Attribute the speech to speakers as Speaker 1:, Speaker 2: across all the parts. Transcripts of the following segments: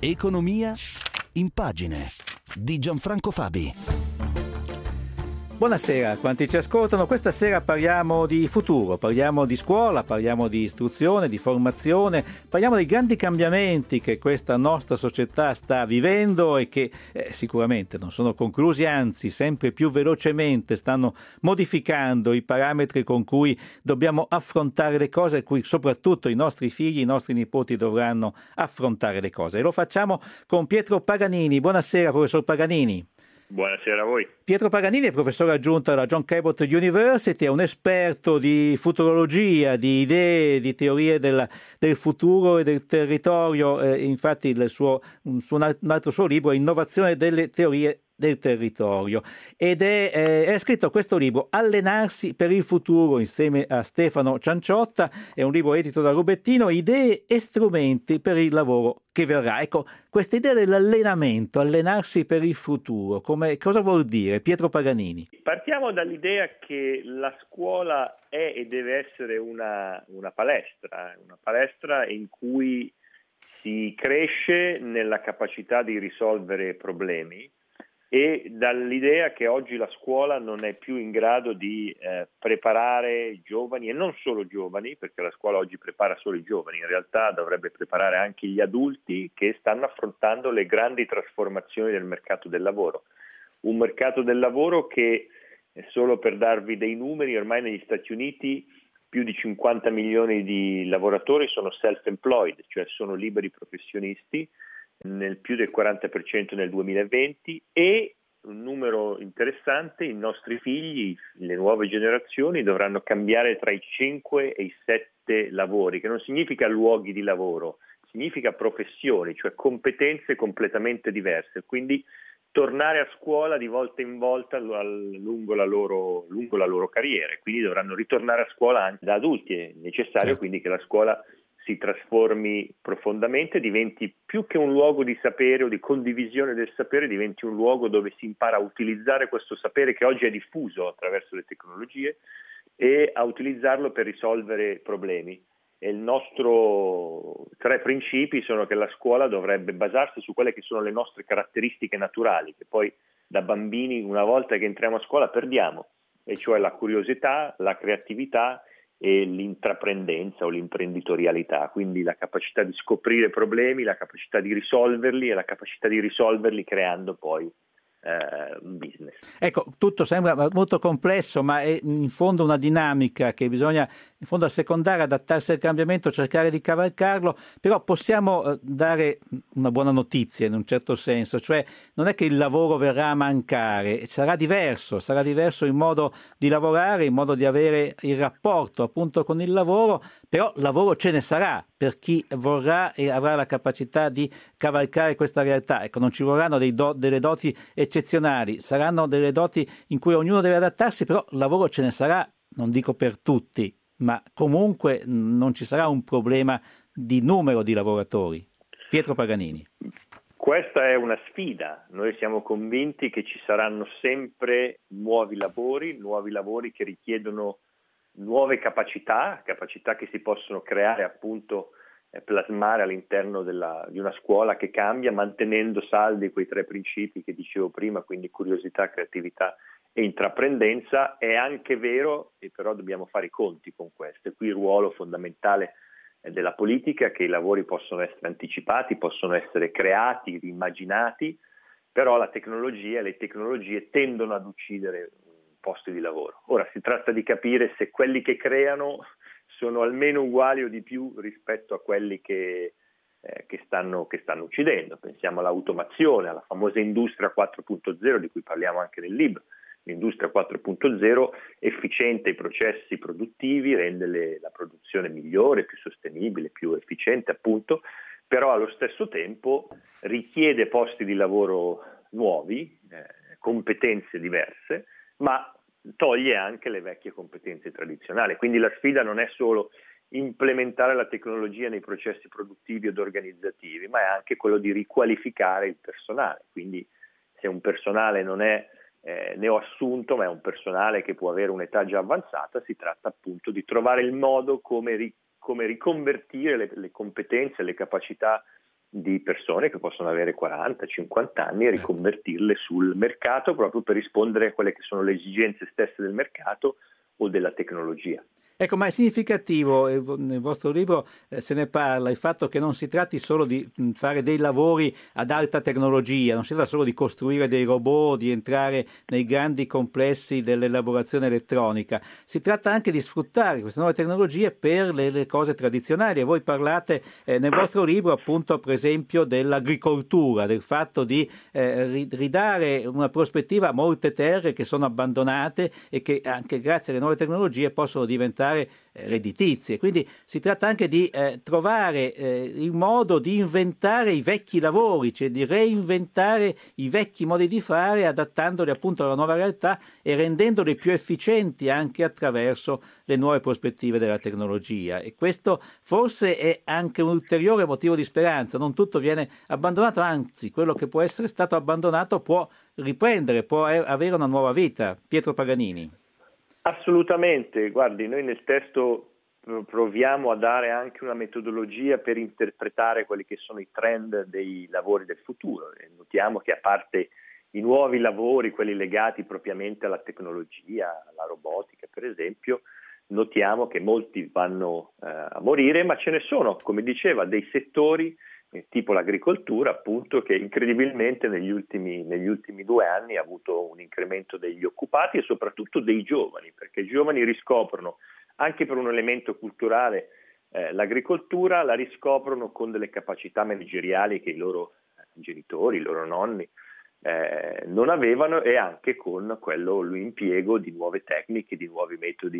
Speaker 1: Economia in pagine di Gianfranco Fabi.
Speaker 2: Buonasera a quanti ci ascoltano. Questa sera parliamo di futuro, parliamo di scuola, parliamo di istruzione, di formazione, parliamo dei grandi cambiamenti che questa nostra società sta vivendo e che sicuramente non sono conclusi, anzi sempre più velocemente stanno modificando i parametri con cui dobbiamo affrontare le cose, e cui soprattutto i nostri figli, i nostri nipoti dovranno affrontare le cose. E lo facciamo con Pietro Paganini. Buonasera, professor Paganini.
Speaker 3: Buonasera a voi.
Speaker 2: Pietro Paganini è professore aggiunto alla John Cabot University, è un esperto di futurologia, di idee, di teorie del futuro e del territorio. Infatti un altro suo libro è Innovazione delle teorie del territorio, ed è scritto questo libro Allenarsi per il futuro insieme a Stefano Cianciotta. È un libro edito da Rubettino, idee e strumenti per il lavoro che verrà. Ecco, questa idea dell'allenamento, allenarsi per il futuro, cosa vuol dire, Pietro Paganini?
Speaker 3: Partiamo dall'idea che la scuola è e deve essere una palestra in cui si cresce nella capacità di risolvere problemi, e dall'idea che oggi la scuola non è più in grado di preparare giovani, e non solo giovani, perché la scuola oggi prepara solo i giovani, in realtà dovrebbe preparare anche gli adulti che stanno affrontando le grandi trasformazioni del mercato del lavoro. Un mercato del lavoro che, solo per darvi dei numeri, ormai negli Stati Uniti più di 50 milioni di lavoratori sono self-employed, cioè sono liberi professionisti, nel più del 40% nel 2020, e un numero interessante, i nostri figli, le nuove generazioni dovranno cambiare tra i 5 e i 7 lavori, che non significa luoghi di lavoro, significa professioni, cioè competenze completamente diverse, quindi tornare a scuola di volta in volta lungo la loro carriera, quindi dovranno ritornare a scuola anche da adulti. È necessario quindi che la scuola si trasformi profondamente, diventi più che un luogo di sapere o di condivisione del sapere, diventi un luogo dove si impara a utilizzare questo sapere che oggi è diffuso attraverso le tecnologie, e a utilizzarlo per risolvere problemi. E il nostro 3 principi sono che la scuola dovrebbe basarsi su quelle che sono le nostre caratteristiche naturali, che poi da bambini, una volta che entriamo a scuola, perdiamo, e cioè la curiosità, la creatività e l'intraprendenza o l'imprenditorialità, quindi la capacità di scoprire problemi, la capacità di risolverli e la capacità di risolverli creando poi un business.
Speaker 2: Ecco, tutto sembra molto complesso, ma è in fondo una dinamica che bisogna in fondo assecondare, adattarsi al cambiamento, cercare di cavalcarlo. Però possiamo dare una buona notizia in un certo senso, cioè non è che il lavoro verrà a mancare, sarà diverso il modo di lavorare, il modo di avere il rapporto appunto con il lavoro, però lavoro ce ne sarà per chi vorrà e avrà la capacità di cavalcare questa realtà. Ecco, non ci vorranno delle doti eccezionali, saranno delle doti in cui ognuno deve adattarsi, però lavoro ce ne sarà, non dico per tutti, ma comunque non ci sarà un problema di numero di lavoratori. Pietro Paganini.
Speaker 3: Questa è una sfida, noi siamo convinti che ci saranno sempre nuovi lavori che richiedono nuove capacità che si possono creare, appunto plasmare all'interno di una scuola che cambia, mantenendo saldi quei 3 principi che dicevo prima, quindi curiosità, creatività e intraprendenza. È anche vero, e però dobbiamo fare i conti con questo, e qui il ruolo fondamentale della politica, che i lavori possono essere anticipati, possono essere creati, immaginati, però le tecnologie tendono ad uccidere posti di lavoro. Ora si tratta di capire se quelli che creano sono almeno uguali o di più rispetto a quelli che stanno uccidendo. Pensiamo all'automazione, alla famosa industria 4.0 di cui parliamo anche nel libro. L'industria 4.0 efficienta i processi produttivi, rende la produzione migliore, più sostenibile, più efficiente appunto, però allo stesso tempo richiede posti di lavoro nuovi, competenze diverse, ma toglie anche le vecchie competenze tradizionali. Quindi la sfida non è solo implementare la tecnologia nei processi produttivi ed organizzativi, ma è anche quello di riqualificare il personale. Quindi se un personale non è neoassunto, ma è un personale che può avere un'età già avanzata, si tratta appunto di trovare il modo come riconvertire le competenze, le capacità di persone che possono avere 40-50 anni e riconvertirle sul mercato proprio per rispondere a quelle che sono le esigenze stesse del mercato o della tecnologia.
Speaker 2: Ecco, ma è significativo, nel vostro libro se ne parla, il fatto che non si tratti solo di fare dei lavori ad alta tecnologia, non si tratta solo di costruire dei robot, di entrare nei grandi complessi dell'elaborazione elettronica, si tratta anche di sfruttare queste nuove tecnologie per le cose tradizionali. E voi parlate nel vostro libro appunto per esempio dell'agricoltura, del fatto di ridare una prospettiva a molte terre che sono abbandonate e che anche grazie alle nuove tecnologie possono diventare redditizie. Quindi si tratta anche di trovare il modo di inventare i vecchi lavori, cioè di reinventare i vecchi modi di fare, adattandoli appunto alla nuova realtà e rendendoli più efficienti anche attraverso le nuove prospettive della tecnologia. E questo forse è anche un ulteriore motivo di speranza. Non tutto viene abbandonato, anzi quello che può essere stato abbandonato può riprendere, può avere una nuova vita. Pietro Paganini.
Speaker 3: Assolutamente, guardi, noi nel testo proviamo a dare anche una metodologia per interpretare quelli che sono i trend dei lavori del futuro. E notiamo che a parte i nuovi lavori, quelli legati propriamente alla tecnologia, alla robotica per esempio, notiamo che molti vanno a morire, ma ce ne sono, come diceva, dei settori tipo l'agricoltura appunto che incredibilmente negli ultimi 2 anni ha avuto un incremento degli occupati e soprattutto dei giovani, perché i giovani riscoprono anche per un elemento culturale l'agricoltura, la riscoprono con delle capacità manageriali che i loro genitori, i loro nonni non avevano, e anche con l'impiego di nuove tecniche, di nuovi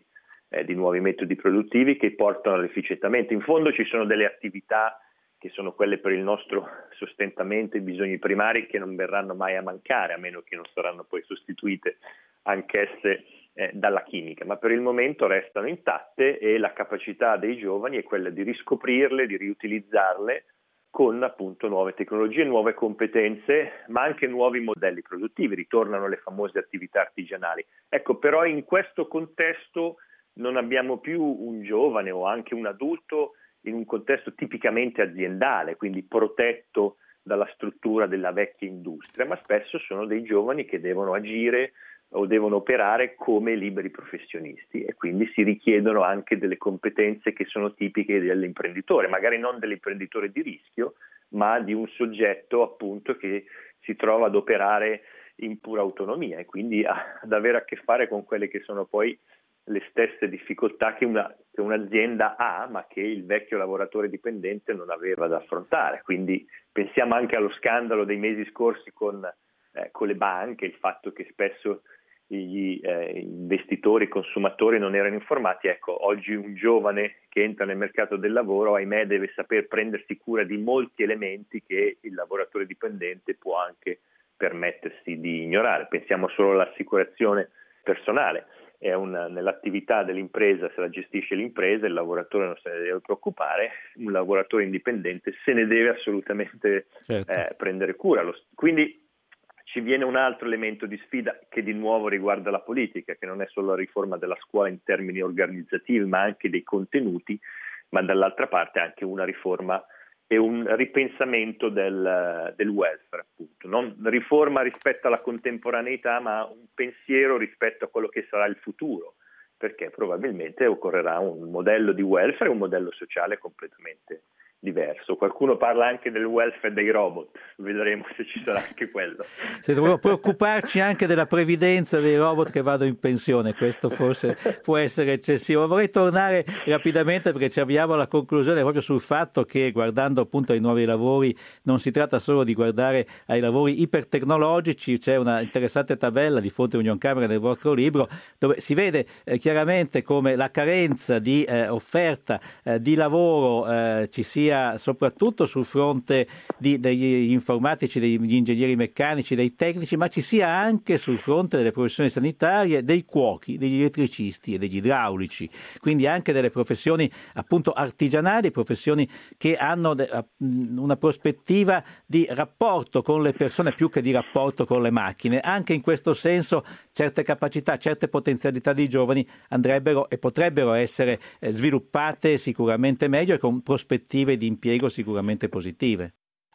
Speaker 3: metodi produttivi che portano all'efficientamento. In fondo ci sono delle attività che sono quelle per il nostro sostentamento e i bisogni primari che non verranno mai a mancare, a meno che non saranno poi sostituite anch'esse dalla chimica, ma per il momento restano intatte e la capacità dei giovani è quella di riscoprirle, di riutilizzarle con appunto nuove tecnologie, nuove competenze, ma anche nuovi modelli produttivi, ritornano le famose attività artigianali. Ecco, però in questo contesto non abbiamo più un giovane o anche un adulto in un contesto tipicamente aziendale, quindi protetto dalla struttura della vecchia industria, ma spesso sono dei giovani che devono agire o devono operare come liberi professionisti e quindi si richiedono anche delle competenze che sono tipiche dell'imprenditore, magari non dell'imprenditore di rischio, ma di un soggetto appunto che si trova ad operare in pura autonomia e quindi ad avere a che fare con quelle che sono poi le stesse difficoltà che un'azienda ha, ma che il vecchio lavoratore dipendente non aveva da affrontare. Quindi pensiamo anche allo scandalo dei mesi scorsi con le banche, il fatto che spesso gli investitori, i consumatori non erano informati. Ecco, oggi un giovane che entra nel mercato del lavoro, ahimè, deve saper prendersi cura di molti elementi che il lavoratore dipendente può anche permettersi di ignorare. Pensiamo solo all'assicurazione personale. Nell'attività dell'impresa, se la gestisce l'impresa, il lavoratore non se ne deve preoccupare, un lavoratore indipendente se ne deve assolutamente prendere cura. Quindi ci viene un altro elemento di sfida che di nuovo riguarda la politica, che non è solo la riforma della scuola in termini organizzativi, ma anche dei contenuti, ma dall'altra parte anche una riforma e un ripensamento del welfare, appunto. Non riforma rispetto alla contemporaneità, ma un pensiero rispetto a quello che sarà il futuro, perché probabilmente occorrerà un modello di welfare e un modello sociale completamente diverso. Qualcuno parla anche del welfare dei robot, vedremo se ci sarà anche quello.
Speaker 2: Se dovremmo preoccuparci anche della previdenza dei robot che vanno in pensione, questo forse può essere eccessivo. Vorrei tornare rapidamente perché ci avviamo alla conclusione proprio sul fatto che guardando appunto ai nuovi lavori non si tratta solo di guardare ai lavori ipertecnologici, c'è una interessante tabella di Fonte Union Camera nel vostro libro dove si vede chiaramente come la carenza di offerta di lavoro ci sia soprattutto sul fronte degli informatici, degli ingegneri meccanici, dei tecnici, ma ci sia anche sul fronte delle professioni sanitarie, dei cuochi, degli elettricisti e degli idraulici, quindi anche delle professioni appunto artigianali, professioni che hanno una prospettiva di rapporto con le persone più che di rapporto con le macchine. Anche in questo senso certe capacità, certe potenzialità dei giovani andrebbero e potrebbero essere sviluppate sicuramente meglio e con prospettive di impiego sicuramente positive.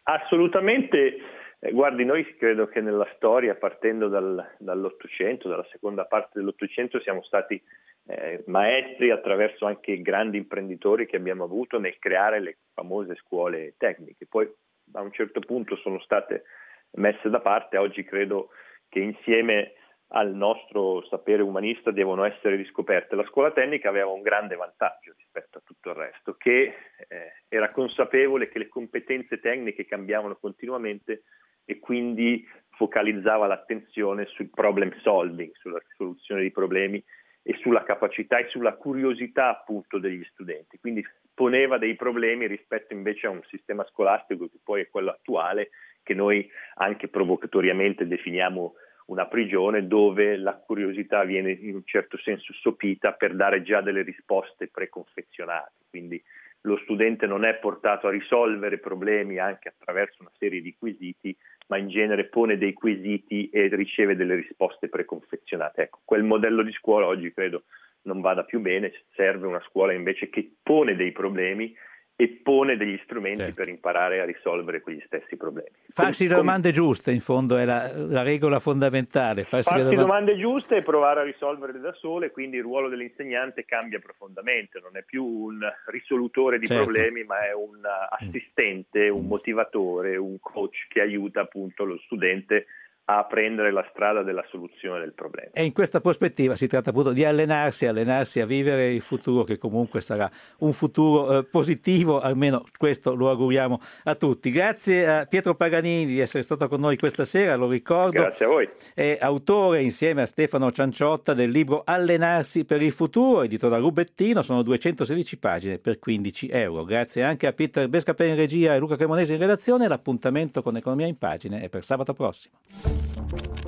Speaker 3: Assolutamente. Guardi, noi credo che nella storia, partendo dall'Ottocento, dalla seconda parte dell'Ottocento, siamo stati maestri attraverso anche grandi imprenditori che abbiamo avuto nel creare le famose scuole tecniche. Poi a un certo punto sono state messe da parte. Oggi credo che insieme al nostro sapere umanista devono essere riscoperte. La scuola tecnica aveva un grande vantaggio rispetto a tutto il resto, che era consapevole che le competenze tecniche cambiavano continuamente e quindi focalizzava l'attenzione sul problem solving, sulla risoluzione di problemi e sulla capacità e sulla curiosità appunto degli studenti. Quindi poneva dei problemi rispetto invece a un sistema scolastico che poi è quello attuale, che noi anche provocatoriamente definiamo una prigione, dove la curiosità viene in un certo senso sopita per dare già delle risposte preconfezionate. Quindi lo studente non è portato a risolvere problemi anche attraverso una serie di quesiti, ma in genere pone dei quesiti e riceve delle risposte preconfezionate. Ecco, quel modello di scuola oggi credo non vada più bene, serve una scuola invece che pone dei problemi e pone degli strumenti per imparare a risolvere quegli stessi problemi.
Speaker 2: Farsi le domande giuste, in fondo, è la regola fondamentale.
Speaker 3: Farsi domande giuste e provare a risolverle da sole, quindi il ruolo dell'insegnante cambia profondamente, non è più un risolutore di problemi, ma è un assistente, un motivatore, un coach che aiuta appunto lo studente a prendere la strada della soluzione del problema.
Speaker 2: E in questa prospettiva si tratta appunto di allenarsi a vivere il futuro, che comunque sarà un futuro positivo, almeno questo lo auguriamo a tutti. Grazie a Pietro Paganini di essere stato con noi questa sera, lo ricordo.
Speaker 3: Grazie a voi.
Speaker 2: È autore insieme a Stefano Cianciotta del libro Allenarsi per il futuro, edito da Rubettino, sono 216 pagine per €15. Grazie anche a Peter Bescapen in regia e Luca Cremonesi in redazione. L'appuntamento con Economia in Pagine è per sabato prossimo.